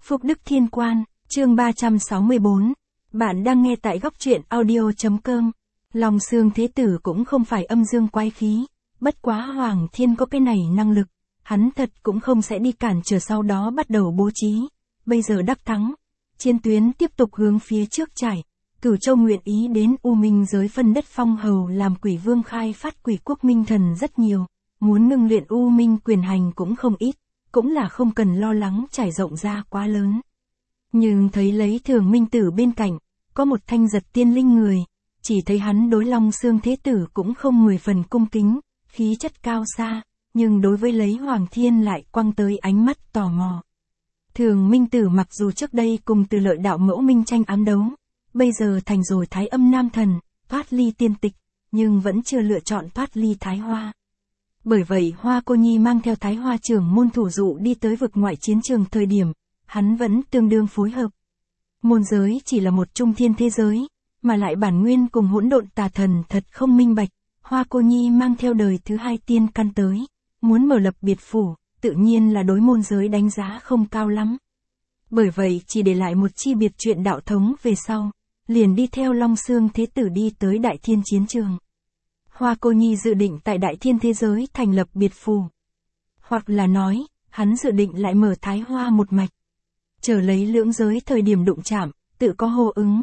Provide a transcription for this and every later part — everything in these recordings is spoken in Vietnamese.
Phúc Đức Thiên Quan, chương 364. Bạn đang nghe tại góc truyện audio.com. Long Xương Thế Tử cũng không phải âm dương quái khí, bất quá Hoàng Thiên có cái này năng lực, hắn thật cũng không sẽ đi cản trở sau đó bắt đầu bố trí. Bây giờ đắc thắng, chiến tuyến tiếp tục hướng phía trước trải. Cửu Châu nguyện ý đến U Minh giới phân đất phong hầu làm quỷ vương khai phát quỷ quốc minh thần rất nhiều, muốn ngưng luyện U Minh quyền hành cũng không ít, cũng là không cần lo lắng trải rộng ra quá lớn. Nhưng thấy lấy Thường Minh Tử bên cạnh, có một thanh giật tiên linh người, chỉ thấy hắn đối Long Xương Thế Tử cũng không 10 phần cung kính, khí chất cao xa, nhưng đối với lấy Hoàng Thiên lại quăng tới ánh mắt tò mò. Thường Minh Tử mặc dù trước đây cùng Từ Lợi đạo mẫu minh tranh ám đấu, bây giờ thành rồi Thái Âm Nam Thần, thoát ly tiên tịch, nhưng vẫn chưa lựa chọn thoát ly Thái Hoa. Bởi vậy Hoa Cô Nhi mang theo Thái Hoa trưởng môn thủ dụ đi tới vực ngoại chiến trường thời điểm, hắn vẫn tương đương phối hợp. Môn giới chỉ là một trung thiên thế giới, mà lại bản nguyên cùng hỗn độn tà thần thật không minh bạch. Hoa Cô Nhi mang theo đời thứ hai tiên căn tới, muốn mở lập biệt phủ, tự nhiên là đối môn giới đánh giá không cao lắm. Bởi vậy chỉ để lại một chi biệt truyện đạo thống về sau, liền đi theo Long Xương Thế Tử đi tới Đại Thiên chiến trường. Hoa Cô Nhi dự định tại Đại Thiên thế giới thành lập biệt phủ. Hoặc là nói, hắn dự định lại mở Thái Hoa một mạch. Chờ lấy lưỡng giới thời điểm đụng chạm, tự có hô ứng.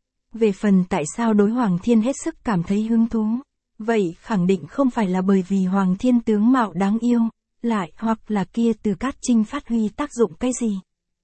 Về phần tại sao đối Hoàng Thiên hết sức cảm thấy hứng thú, vậy khẳng định không phải là bởi vì Hoàng Thiên tướng mạo đáng yêu, lại hoặc là kia Từ Cát Trinh phát huy tác dụng cái gì.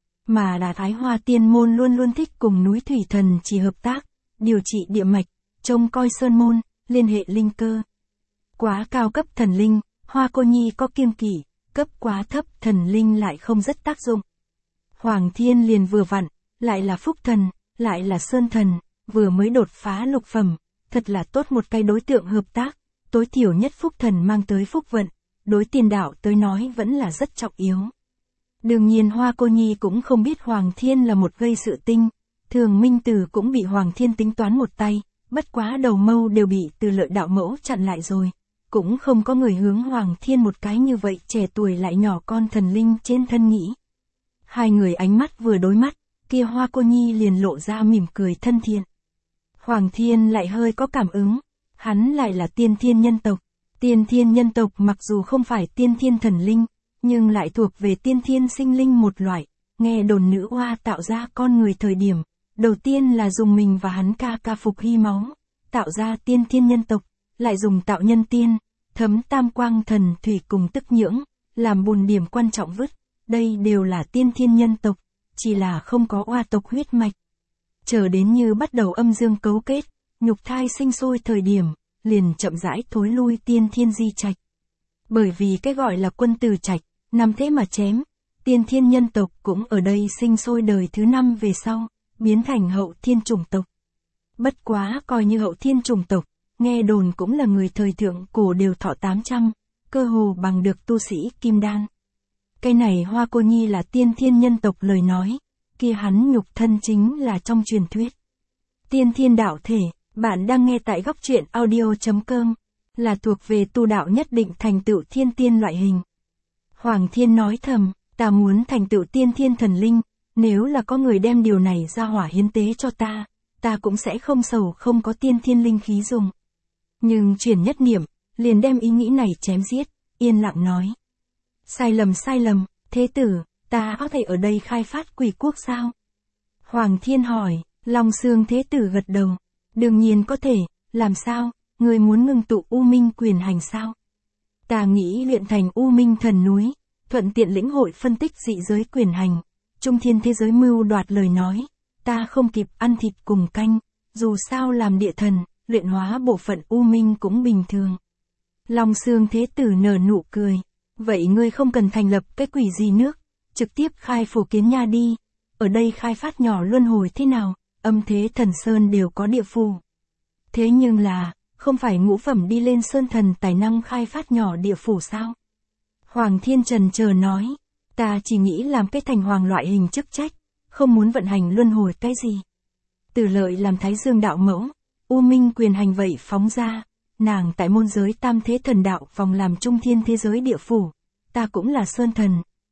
Mà là Thái Hoa tiên môn luôn luôn thích cùng núi thủy thần chỉ hợp tác, điều trị địa mạch, trông coi sơn môn, liên hệ linh cơ. Quá cao cấp thần linh, Hoa Cô Nhi có kiêng kỵ, cấp quá thấp thần linh lại không rất tác dụng. Hoàng Thiên liền vừa vặn, lại là phúc thần, lại là sơn thần, vừa mới đột phá lục phẩm, thật là tốt một cái đối tượng hợp tác, tối thiểu nhất phúc thần mang tới phúc vận, đối tiền đạo tới nói vẫn là rất trọng yếu. Đương nhiên Hoa Cô Nhi cũng không biết Hoàng Thiên là một gây sự tinh, Thường Minh Tử cũng bị Hoàng Thiên tính toán một tay, bất quá đầu mâu đều bị Từ Lợi đạo mẫu chặn lại rồi, cũng không có người hướng Hoàng Thiên một cái như vậy trẻ tuổi lại nhỏ con thần linh trên thân nghĩ. Hai người ánh mắt vừa đối mắt, kia Hoa Cô Nhi liền lộ ra mỉm cười thân thiện. Hoàng Thiên lại hơi có cảm ứng, hắn lại là tiên thiên nhân tộc. Tiên thiên nhân tộc mặc dù không phải tiên thiên thần linh, nhưng lại thuộc về tiên thiên sinh linh một loại. Nghe đồn nữ oa tạo ra con người thời điểm, đầu tiên là dùng mình và hắn ca phục hy máu, tạo ra tiên thiên nhân tộc, lại dùng tạo nhân tiên, thấm tam quang thần thủy cùng tức nhưỡng, làm bùn điểm quan trọng vứt. Đây đều là tiên thiên nhân tộc, chỉ là không có oa tộc huyết mạch. Chờ đến như bắt đầu âm dương cấu kết, nhục thai sinh sôi thời điểm, liền chậm rãi thối lui tiên thiên di trạch. Bởi vì cái gọi là quân tử trạch, nằm thế mà chém, tiên thiên nhân tộc cũng ở đây sinh sôi đời thứ 5 về sau, biến thành hậu thiên chủng tộc. Bất quá coi như hậu thiên chủng tộc, nghe đồn cũng là người thời thượng cổ đều thọ 800, cơ hồ bằng được tu sĩ kim đan. Cái này Hoa Cô Nhi là tiên thiên nhân tộc lời nói, kia hắn nhục thân chính là trong truyền thuyết. Tiên thiên đạo thể, bạn đang nghe tại góc truyện audio.com, là thuộc về tu đạo nhất định thành tựu thiên tiên loại hình. Hoàng Thiên nói thầm, ta muốn thành tựu tiên thiên thần linh, nếu là có người đem điều này ra hỏa hiến tế cho ta cũng sẽ không sầu không có tiên thiên linh khí dùng. Nhưng chuyển nhất niệm, liền đem ý nghĩ này chém giết, yên lặng nói. Sai lầm, Thế Tử, ta có thể ở đây khai phát quỷ quốc sao? Hoàng Thiên hỏi, Long Xương Thế Tử gật đầu. Đương nhiên có thể, làm sao, người muốn ngưng tụ U Minh quyền hành sao? Ta nghĩ luyện thành U Minh thần núi, thuận tiện lĩnh hội phân tích dị giới quyền hành, trung thiên thế giới mưu đoạt lời nói, ta không kịp ăn thịt cùng canh, dù sao làm địa thần, luyện hóa bộ phận U Minh cũng bình thường. Long Xương Thế Tử nở nụ cười. Vậy ngươi không cần thành lập cái quỷ gì nước, trực tiếp khai phổ kiến nha đi, ở đây khai phát nhỏ luân hồi thế nào, âm thế thần sơn đều có địa phù. Thế nhưng là, không phải ngũ phẩm đi lên sơn thần tài năng khai phát nhỏ địa phủ sao? Hoàng Thiên trần chờ nói, ta chỉ nghĩ làm cái thành hoàng loại hình chức trách, không muốn vận hành luân hồi cái gì. Từ Lợi làm Thái Dương đạo mẫu, U Minh quyền hành vậy phóng ra. Nàng tại môn giới tam thế thần đạo vòng làm trung thiên thế giới địa phủ, ta cũng là sơn thần,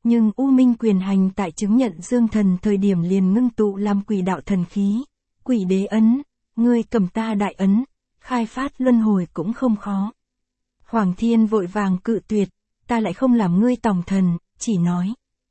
nhưng U Minh quyền hành tại chứng nhận dương thần thời điểm liền ngưng tụ làm quỷ đạo thần khí, quỷ đế ấn, ngươi cầm ta đại ấn, khai phát luân hồi cũng không khó. Hoàng Thiên vội vàng cự tuyệt, ta lại không làm ngươi tòng thần, chỉ nói.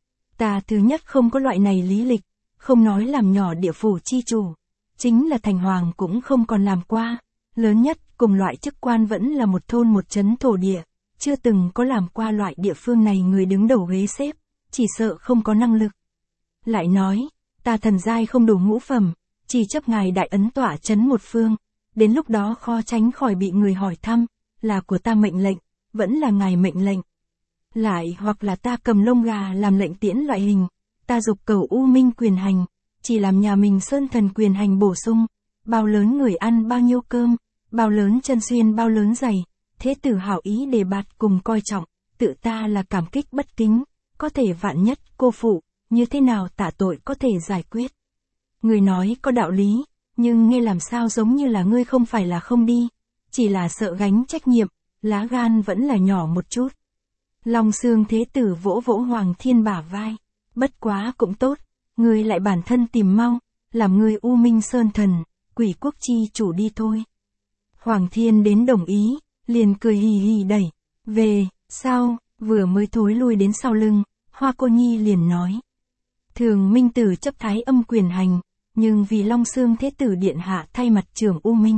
Ta thứ nhất không có loại này lý lịch, không nói làm nhỏ địa phủ chi chủ, chính là thành hoàng cũng không còn làm qua, lớn nhất cùng loại chức quan vẫn là một thôn một trấn thổ địa, chưa từng có làm qua loại địa phương này người đứng đầu ghế xếp, chỉ sợ không có năng lực. Lại nói, ta thần giai không đủ ngũ phẩm, chỉ chấp ngài đại ấn tỏa trấn một phương, đến lúc đó khó tránh khỏi bị người hỏi thăm, là của ta mệnh lệnh, vẫn là ngài mệnh lệnh. Lại hoặc là ta cầm lông gà làm lệnh tiễn loại hình, ta dục cầu U Minh quyền hành, chỉ làm nhà mình sơn thần quyền hành bổ sung, bao lớn người ăn bao nhiêu cơm, bao lớn chân xuyên bao lớn giày, thế tử hảo ý đề bạt cùng coi trọng, tự ta là cảm kích bất kính, có thể vạn nhất cô phụ, như thế nào tạ tội có thể giải quyết. Người nói có đạo lý, nhưng nghe làm sao giống như là ngươi không phải là không đi, chỉ là sợ gánh trách nhiệm, lá gan vẫn là nhỏ một chút. Long Xương thế tử vỗ vỗ Hoàng Thiên bả vai, bất quá cũng tốt, ngươi lại bản thân tìm mau, làm ngươi U Minh Sơn Thần, quỷ quốc chi chủ đi thôi. Hoàng Thiên đến đồng ý, liền cười hì hì đẩy, về, sau, vừa mới thối lui đến sau lưng, Hoa Cô Nhi liền nói. Thường Minh Tử chấp thái âm quyền hành, nhưng vì Long Xương thế tử điện hạ thay mặt trưởng U Minh.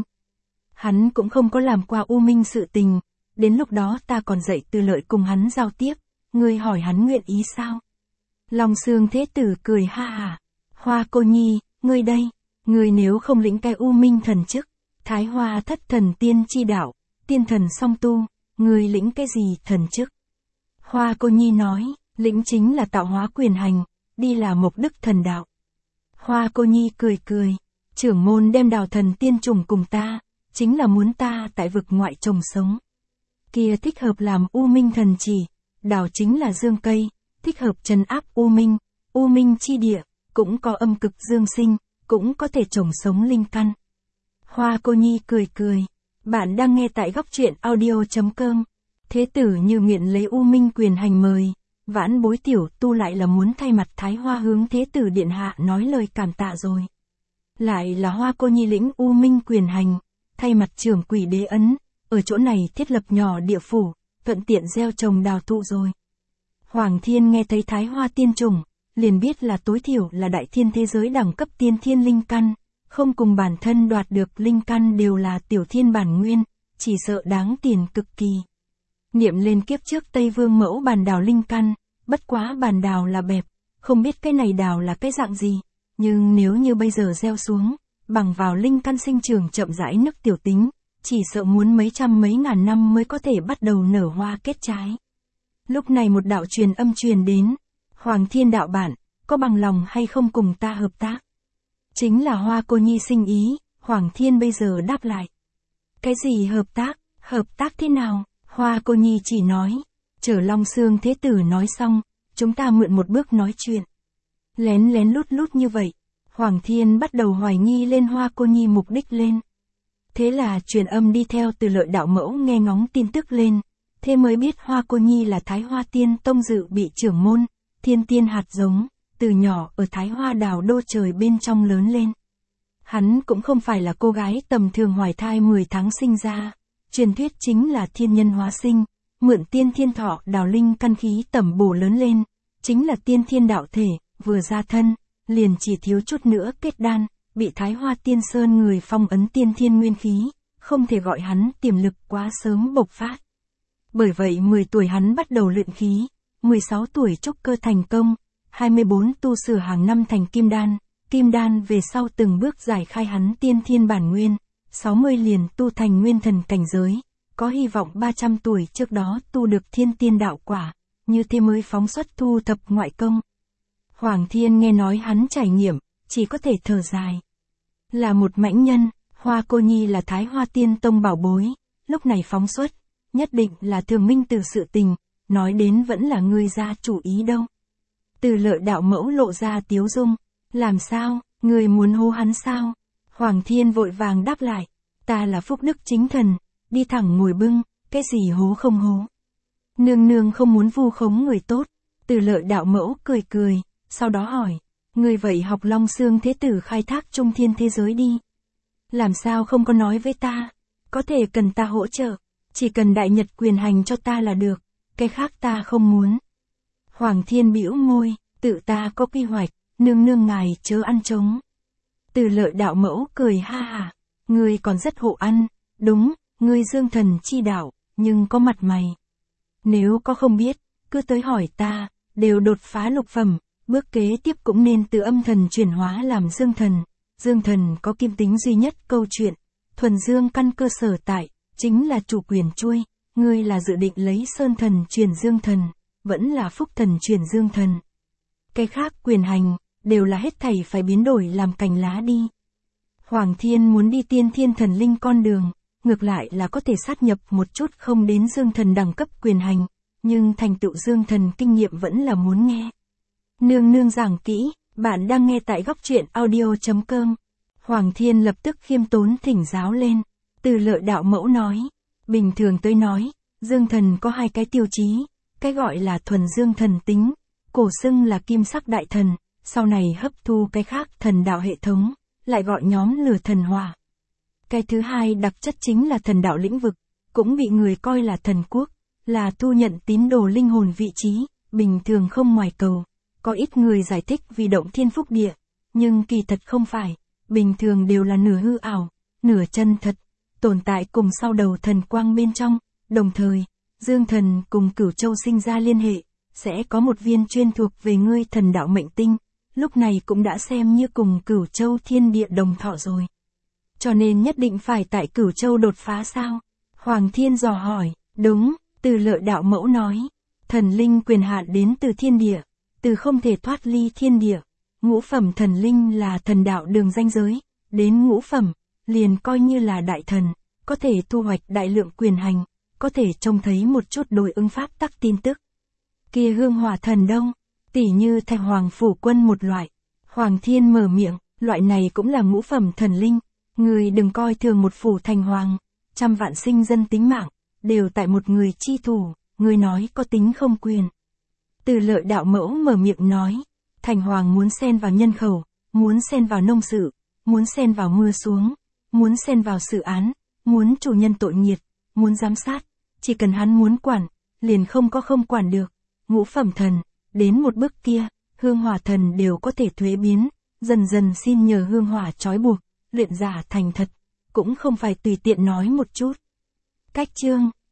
Hắn cũng không có làm qua U Minh sự tình, đến lúc đó ta còn dạy Từ Lợi cùng hắn giao tiếp, ngươi hỏi hắn nguyện ý sao? Long Xương thế tử cười ha hả, Hoa Cô Nhi, ngươi đây, ngươi nếu không lĩnh cái U Minh thần chức, Thái Hoa thất thần tiên chi đạo, tiên thần song tu, ngươi lĩnh cái gì thần chức? Hoa Cô Nhi nói, lĩnh chính là tạo hóa quyền hành, đi là mục đức thần đạo. Hoa Cô Nhi cười cười, trưởng môn đem đào thần tiên trùng cùng ta, chính là muốn ta tại vực ngoại trồng sống. Kia thích hợp làm U Minh thần chỉ, đào chính là dương cây, thích hợp trấn áp U Minh chi địa, cũng có âm cực dương sinh, cũng có thể trồng sống linh căn. Hoa Cô Nhi cười cười, bạn đang nghe tại góc truyện audio.com. Thế tử như nguyện lấy U Minh quyền hành mời, vãn bối tiểu tu lại là muốn thay mặt Thái Hoa hướng thế tử điện hạ nói lời cảm tạ rồi. Lại là Hoa Cô Nhi lĩnh U Minh quyền hành, thay mặt trưởng quỷ đế ấn, ở chỗ này thiết lập nhỏ địa phủ, thuận tiện gieo trồng đào thụ rồi. Hoàng Thiên nghe thấy Thái Hoa tiên trùng, liền biết là tối thiểu là đại thiên thế giới đẳng cấp tiên thiên linh căn, không cùng bản thân đoạt được linh căn đều là tiểu thiên bản nguyên, chỉ sợ đáng tiền cực kỳ. Niệm lên kiếp trước Tây Vương mẫu bàn đào linh căn, bất quá bàn đào là bẹp, không biết cái này đào là cái dạng gì, nhưng nếu như bây giờ gieo xuống, bằng vào linh căn sinh trưởng chậm rãi nức tiểu tính, chỉ sợ muốn mấy trăm mấy ngàn năm mới có thể bắt đầu nở hoa kết trái. Lúc này một đạo truyền âm truyền đến, Hoàng Thiên đạo bản, có bằng lòng hay không cùng ta hợp tác? Chính là Hoa Cô Nhi sinh ý, Hoàng Thiên bây giờ đáp lại. Cái gì hợp tác thế nào? Hoa Cô Nhi chỉ nói, chờ Long Xương thế tử nói xong, chúng ta mượn một bước nói chuyện. Lén lén lút lút như vậy, Hoàng Thiên bắt đầu hoài nghi lên Hoa Cô Nhi mục đích lên. Thế là truyền âm đi theo Từ Lợi đạo mẫu nghe ngóng tin tức lên, thế mới biết Hoa Cô Nhi là Thái Hoa Tiên tông dự bị trưởng môn, thiên tiên hạt giống, từ nhỏ ở Thái Hoa đảo đô trời bên trong lớn lên. Hắn cũng không phải là cô gái tầm thường hoài thai 10 tháng sinh ra, truyền thuyết chính là thiên nhân hóa sinh, mượn tiên thiên thọ đào linh căn khí tẩm bổ lớn lên, chính là tiên thiên đạo thể, vừa ra thân, liền chỉ thiếu chút nữa kết đan, bị Thái Hoa Tiên Sơn người phong ấn tiên thiên nguyên khí, không thể gọi hắn tiềm lực quá sớm bộc phát. Bởi vậy 10 tuổi hắn bắt đầu luyện khí, 16 tuổi trúc cơ thành công, 24 tu sửa hàng năm thành kim đan về sau từng bước giải khai hắn tiên thiên bản nguyên, 60 liền tu thành nguyên thần cảnh giới, có hy vọng 300 tuổi trước đó tu được thiên tiên đạo quả, như thế mới phóng xuất thu thập ngoại công. Hoàng Thiên nghe nói hắn trải nghiệm, chỉ có thể thở dài. Là một mãnh nhân, Hoa Cô Nhi là Thái Hoa Tiên tông bảo bối, lúc này phóng xuất, nhất định là Thường Minh Tử sự tình, nói đến vẫn là ngươi ra chủ ý đâu. Từ Lợi đạo mẫu lộ ra tiếu dung, làm sao, ngươi muốn hô hắn sao? Hoàng Thiên vội vàng đáp lại, ta là phúc đức chính thần, đi thẳng ngồi bưng, cái gì hố không hố. Nương nương không muốn vu khống người tốt, Từ Lợi đạo mẫu cười cười, sau đó hỏi, người vậy học Long Xương Thế Tử khai thác trung thiên thế giới đi. Làm sao không có nói với ta, có thể cần ta hỗ trợ, chỉ cần Đại Nhật quyền hành cho ta là được, cái khác ta không muốn. Hoàng Thiên bĩu môi, tự ta có quy hoạch, nương nương ngài chớ ăn trống. Từ Lợi đạo mẫu cười ha hả, ngươi còn rất hộ ăn, đúng, ngươi dương thần chi đạo, nhưng có mặt mày. Nếu có không biết, cứ tới hỏi ta, đều đột phá lục phẩm, bước kế tiếp cũng nên từ âm thần chuyển hóa làm dương thần. Dương thần có kim tính duy nhất câu chuyện, thuần dương căn cơ sở tại, chính là chủ quyền chuôi, ngươi là dự định lấy sơn thần truyền dương thần, vẫn là phúc thần truyền dương thần. Cái khác quyền hành, đều là hết thảy phải biến đổi làm cành lá đi. Hoàng Thiên muốn đi tiên thiên thần linh con đường, ngược lại là có thể sát nhập một chút không đến dương thần đẳng cấp quyền hành, nhưng thành tựu dương thần kinh nghiệm vẫn là muốn nghe. Nương nương giảng kỹ, bạn đang nghe tại góc truyện audio.com. Hoàng Thiên lập tức khiêm tốn thỉnh giáo lên. Từ Lợi đạo mẫu nói, bình thường tôi nói, dương thần có hai cái tiêu chí, cái gọi là thuần dương thần tính, cổ xưng là kim sắc đại thần, sau này hấp thu cái khác thần đạo hệ thống, lại gọi nhóm lửa thần hỏa. Cái thứ hai đặc chất chính là thần đạo lĩnh vực, cũng bị người coi là thần quốc, là thu nhận tín đồ linh hồn vị trí, bình thường không ngoài cầu. Có ít người giải thích vì động thiên phúc địa, nhưng kỳ thật không phải, bình thường đều là nửa hư ảo, nửa chân thật, tồn tại cùng sau đầu thần quang bên trong, đồng thời, dương thần cùng Cửu Châu sinh ra liên hệ, sẽ có một viên chuyên thuộc về ngươi thần đạo mệnh tinh, lúc này cũng đã xem như cùng Cửu Châu thiên địa đồng thọ rồi. Cho nên nhất định phải tại Cửu Châu đột phá sao? Hoàng Thiên dò hỏi, đúng, Từ Lợi đạo mẫu nói, thần linh quyền hạn đến từ thiên địa, từ không thể thoát ly thiên địa, ngũ phẩm thần linh là thần đạo đường ranh giới, đến ngũ phẩm, liền coi như là đại thần, có thể thu hoạch đại lượng quyền hành, có thể trông thấy một chút đối ứng pháp tắc tin tức. Kia hương hỏa thần đâu, tỉ như Thành Hoàng phủ quân một loại. Hoàng Thiên mở miệng, loại này cũng là ngũ phẩm thần linh, người đừng coi thường một phủ thành hoàng, trăm vạn sinh dân tính mạng, đều tại một người chi thủ, người nói có tính không quyền. Từ Lợi đạo mẫu mở miệng nói, Thành Hoàng muốn xen vào nhân khẩu, muốn xen vào nông sự, muốn xen vào mưa xuống, muốn xen vào xử án, muốn chủ nhân tội nghiệt, muốn giám sát, chỉ cần hắn muốn quản, liền không có không quản được. Ngũ phẩm thần, đến một bước kia, hương hỏa thần đều có thể thuế biến, dần dần xin nhờ hương hỏa trói buộc, luyện giả thành thật, cũng không phải tùy tiện nói một chút. Cách chương